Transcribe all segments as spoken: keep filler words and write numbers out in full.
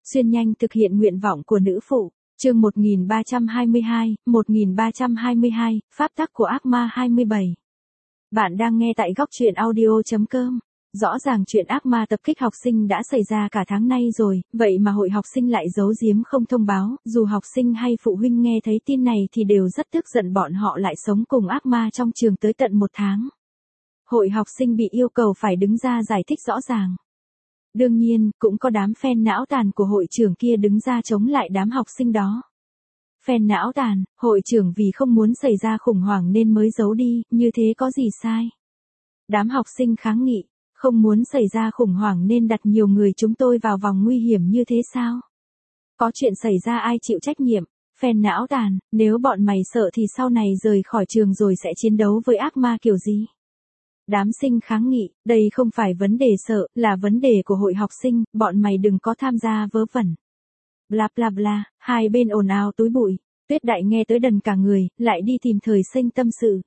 Xuyên nhanh thực hiện nguyện vọng của nữ phụ. Chương một nghìn ba trăm hai mươi hai, một nghìn ba trăm hai mươi hai, pháp tắc của ác ma hai mươi bảy. Bạn đang nghe tại góc truyện audio chấm com. Rõ ràng chuyện ác ma tập kích học sinh đã xảy ra cả tháng nay rồi, vậy mà hội học sinh lại giấu giếm không thông báo, dù học sinh hay phụ huynh nghe thấy tin này thì đều rất tức giận, bọn họ lại sống cùng ác ma trong trường tới tận một tháng. Hội học sinh bị yêu cầu phải đứng ra giải thích rõ ràng. Đương nhiên, cũng có đám fan não tàn của hội trưởng kia đứng ra chống lại đám học sinh đó. Fan não tàn, hội trưởng vì không muốn xảy ra khủng hoảng nên mới giấu đi, như thế có gì sai? Đám học sinh kháng nghị, không muốn xảy ra khủng hoảng nên đặt nhiều người chúng tôi vào vòng nguy hiểm như thế sao? Có chuyện xảy ra ai chịu trách nhiệm? Fan não tàn, nếu bọn mày sợ thì sau này rời khỏi trường rồi sẽ chiến đấu với ác ma kiểu gì? Đám sinh kháng nghị, đây không phải vấn đề sợ, là vấn đề của hội học sinh, bọn mày đừng có tham gia vớ vẩn. Bla bla bla, hai bên ồn ào túi bụi, Tuyết Đại nghe tới đần cả người, lại đi tìm Thời Sinh tâm sự.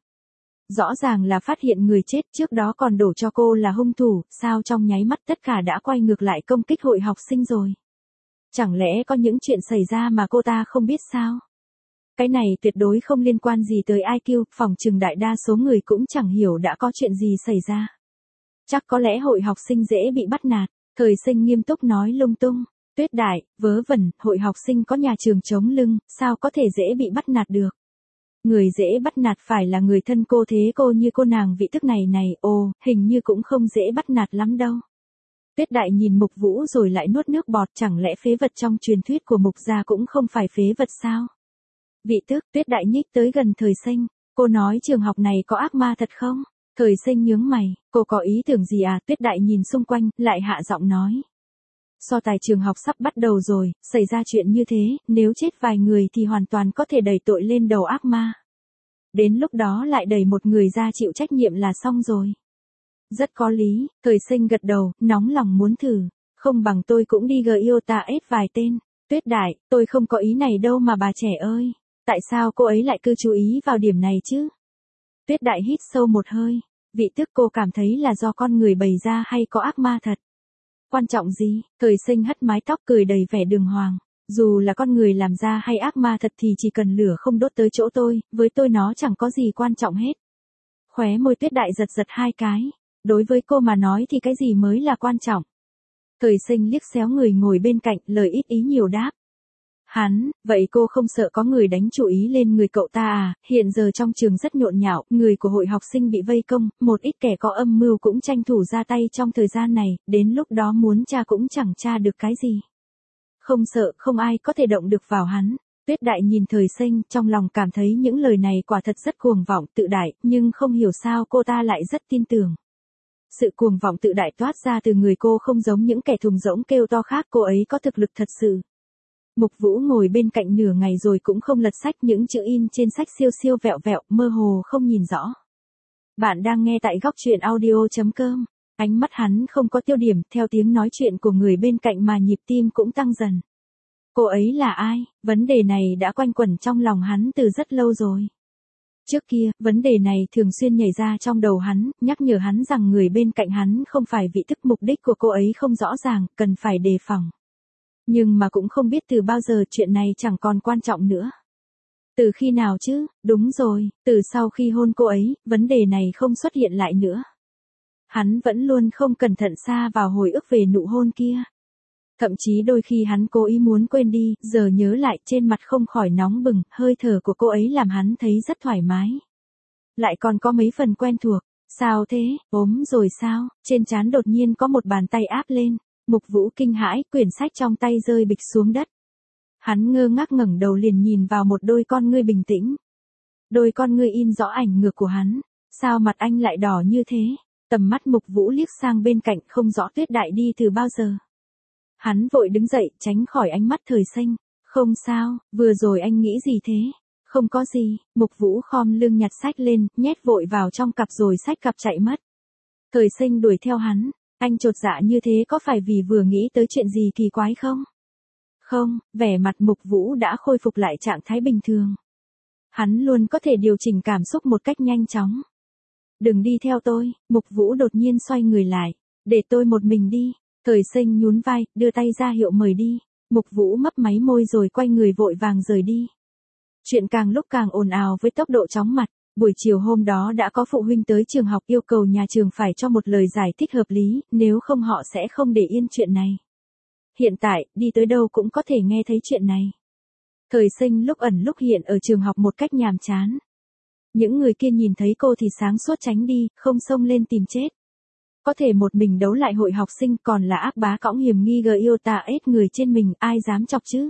Rõ ràng là phát hiện người chết trước đó còn đổ cho cô là hung thủ, sao trong nháy mắt tất cả đã quay ngược lại công kích hội học sinh rồi. Chẳng lẽ có những chuyện xảy ra mà cô ta không biết sao? Cái này tuyệt đối không liên quan gì tới i kiu, phòng trừng đại đa số người cũng chẳng hiểu đã có chuyện gì xảy ra. Chắc có lẽ hội học sinh dễ bị bắt nạt. Thời Sinh nghiêm túc nói lung tung. Tuyết Đại, vớ vẩn, hội học sinh có nhà trường chống lưng, sao có thể dễ bị bắt nạt được? Người dễ bắt nạt phải là người thân cô, thế cô như cô nàng vị thức này này, ồ, hình như cũng không dễ bắt nạt lắm đâu. Tuyết Đại nhìn Mục Vũ rồi lại nuốt nước bọt, chẳng lẽ phế vật trong truyền thuyết của Mục gia cũng không phải phế vật sao? Vị Tước, Tuyết Đại nhích tới gần Thời Sinh, cô nói trường học này có ác ma thật không? Thời Sinh nhướng mày, cô có ý tưởng gì à? Tuyết Đại nhìn xung quanh, lại hạ giọng nói. So tài trường học sắp bắt đầu rồi, xảy ra chuyện như thế, nếu chết vài người thì hoàn toàn có thể đẩy tội lên đầu ác ma. Đến lúc đó lại đẩy một người ra chịu trách nhiệm là xong rồi. Rất có lý, Thời Sinh gật đầu, nóng lòng muốn thử, không bằng tôi cũng đi gờ yêu ta ết vài tên. Tuyết Đại, tôi không có ý này đâu mà bà trẻ ơi. Tại sao cô ấy lại cứ chú ý vào điểm này chứ? Tuyết Đại hít sâu một hơi. Vị Tước, cô cảm thấy là do con người bày ra hay có ác ma thật? Quan trọng gì? Thời Sinh hất mái tóc cười đầy vẻ đường hoàng. Dù là con người làm ra hay ác ma thật thì chỉ cần lửa không đốt tới chỗ tôi, với tôi nó chẳng có gì quan trọng hết. Khóe môi Tuyết Đại giật giật hai cái. Đối với cô mà nói thì cái gì mới là quan trọng? Thời Sinh liếc xéo người ngồi bên cạnh, lời ít ý nhiều đáp. Hắn, vậy cô không sợ có người đánh chú ý lên người cậu ta à? Hiện giờ trong trường rất nhộn nhạo, người của hội học sinh bị vây công, một ít kẻ có âm mưu cũng tranh thủ ra tay trong thời gian này, đến lúc đó muốn tra cũng chẳng tra được cái gì. Không sợ, không ai có thể động được vào hắn. Tuyết Đại nhìn Thời Sinh, trong lòng cảm thấy những lời này quả thật rất cuồng vọng tự đại, nhưng không hiểu sao cô ta lại rất tin tưởng. Sự cuồng vọng tự đại toát ra từ người cô không giống những kẻ thùng rỗng kêu to khác, cô ấy có thực lực thật sự. Mục Vũ ngồi bên cạnh nửa ngày rồi cũng không lật sách, những chữ in trên sách siêu siêu vẹo vẹo, mơ hồ không nhìn rõ. Bạn đang nghe tại góc truyện audio chấm com. Ánh mắt hắn không có tiêu điểm, theo tiếng nói chuyện của người bên cạnh mà nhịp tim cũng tăng dần. Cô ấy là ai? Vấn đề này đã quanh quẩn trong lòng hắn từ rất lâu rồi. Trước kia, vấn đề này thường xuyên nhảy ra trong đầu hắn, nhắc nhở hắn rằng người bên cạnh hắn không phải vị Tước, mục đích của cô ấy không rõ ràng, cần phải đề phòng. Nhưng mà cũng không biết từ bao giờ chuyện này chẳng còn quan trọng nữa. Từ khi nào chứ? Đúng rồi, từ sau khi hôn cô ấy, vấn đề này không xuất hiện lại nữa. Hắn vẫn luôn không cẩn thận xa vào hồi ức về nụ hôn kia. Thậm chí đôi khi hắn cố ý muốn quên đi, giờ nhớ lại trên mặt không khỏi nóng bừng, hơi thở của cô ấy làm hắn thấy rất thoải mái. Lại còn có mấy phần quen thuộc. Sao thế, ốm rồi sao? Trên trán đột nhiên có một bàn tay áp lên. Mục Vũ kinh hãi, quyển sách trong tay rơi bịch xuống đất. Hắn ngơ ngác ngẩng đầu liền nhìn vào một đôi con ngươi bình tĩnh. Đôi con ngươi in rõ ảnh ngược của hắn. Sao mặt anh lại đỏ như thế? Tầm mắt Mục Vũ liếc sang bên cạnh, không rõ Tuyết Đại đi từ bao giờ. Hắn vội đứng dậy, tránh khỏi ánh mắt Thời Sinh. Không sao, vừa rồi anh nghĩ gì thế? Không có gì. Mục Vũ khom lưng nhặt sách lên, nhét vội vào trong cặp rồi xách cặp chạy mất. Thời Sinh đuổi theo hắn. Anh chột dạ như thế có phải vì vừa nghĩ tới chuyện gì kỳ quái không? Không, vẻ mặt Mục Vũ đã khôi phục lại trạng thái bình thường. Hắn luôn có thể điều chỉnh cảm xúc một cách nhanh chóng. Đừng đi theo tôi, Mục Vũ đột nhiên xoay người lại. Để tôi một mình đi. Thời Sinh nhún vai, đưa tay ra hiệu mời đi. Mục Vũ mấp máy môi rồi quay người vội vàng rời đi. Chuyện càng lúc càng ồn ào với tốc độ chóng mặt. Buổi chiều hôm đó đã có phụ huynh tới trường học yêu cầu nhà trường phải cho một lời giải thích hợp lý, nếu không họ sẽ không để yên chuyện này. Hiện tại, đi tới đâu cũng có thể nghe thấy chuyện này. Thời Sinh lúc ẩn lúc hiện ở trường học một cách nhàm chán. Những người kia nhìn thấy cô thì sáng suốt tránh đi, không xông lên tìm chết. Có thể một mình đấu lại hội học sinh, còn là ác bá cõng hiểm nghi gờ yêu ta ết người trên mình, ai dám chọc chứ?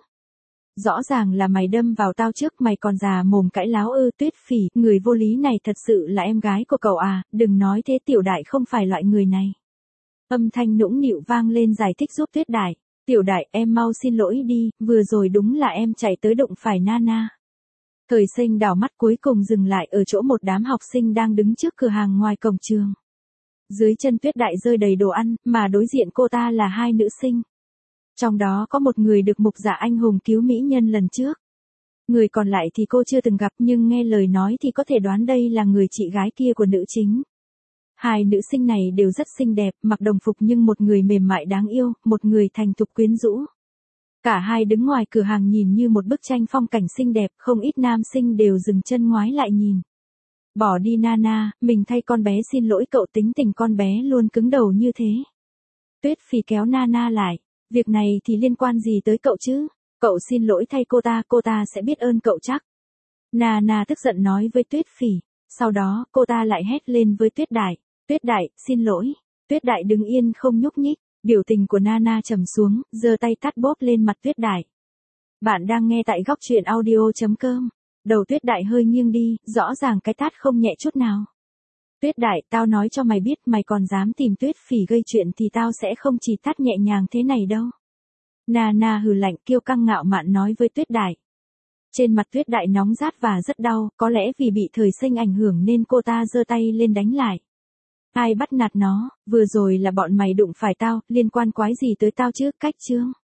Rõ ràng là mày đâm vào tao trước, mày còn già mồm cãi láo ư? Tuyết Phỉ, người vô lý này thật sự là em gái của cậu à? Đừng nói thế, Tiểu Đại không phải loại người này. Âm thanh nũng nịu vang lên giải thích giúp Tuyết Đại. Tiểu Đại, em mau xin lỗi đi, vừa rồi đúng là em chạy tới đụng phải Nana. Thời Sinh đảo mắt cuối cùng dừng lại ở chỗ một đám học sinh đang đứng trước cửa hàng ngoài cổng trường. Dưới chân Tuyết Đại rơi đầy đồ ăn, mà đối diện cô ta là hai nữ sinh. Trong đó có một người được Mục Dạ anh hùng cứu mỹ nhân lần trước. Người còn lại thì cô chưa từng gặp, nhưng nghe lời nói thì có thể đoán đây là người chị gái kia của nữ chính. Hai nữ sinh này đều rất xinh đẹp, mặc đồng phục nhưng một người mềm mại đáng yêu, một người thành thục quyến rũ. Cả hai đứng ngoài cửa hàng nhìn như một bức tranh phong cảnh xinh đẹp, không ít nam sinh đều dừng chân ngoái lại nhìn. Bỏ đi Nana, mình thay con bé xin lỗi cậu, tính tình con bé luôn cứng đầu như thế. Tuyết Phỉ kéo Nana lại, việc này thì liên quan gì tới cậu chứ? Cậu xin lỗi thay cô ta, cô ta sẽ biết ơn cậu chắc. Nana tức giận nói với Tuyết Phỉ, sau đó cô ta lại hét lên với Tuyết Đại, Tuyết Đại, xin lỗi. Tuyết Đại đứng yên không nhúc nhích, biểu tình của Nana trầm xuống, giơ tay tát bốp lên mặt Tuyết Đại. Bạn đang nghe tại góc truyện audio chấm com. Đầu Tuyết Đại hơi nghiêng đi, rõ ràng cái tát không nhẹ chút nào. Tuyết Đại, tao nói cho mày biết, mày còn dám tìm Tuyết Phỉ gây chuyện thì tao sẽ không chỉ tát nhẹ nhàng thế này đâu. Nana hừ lạnh, kiêu căng ngạo mạn nói với Tuyết Đại. Trên mặt Tuyết Đại nóng rát và rất đau, có lẽ vì bị Thời Sinh ảnh hưởng nên cô ta giơ tay lên đánh lại. Ai bắt nạt nó, vừa rồi là bọn mày đụng phải tao, liên quan quái gì tới tao chứ? Cách chương.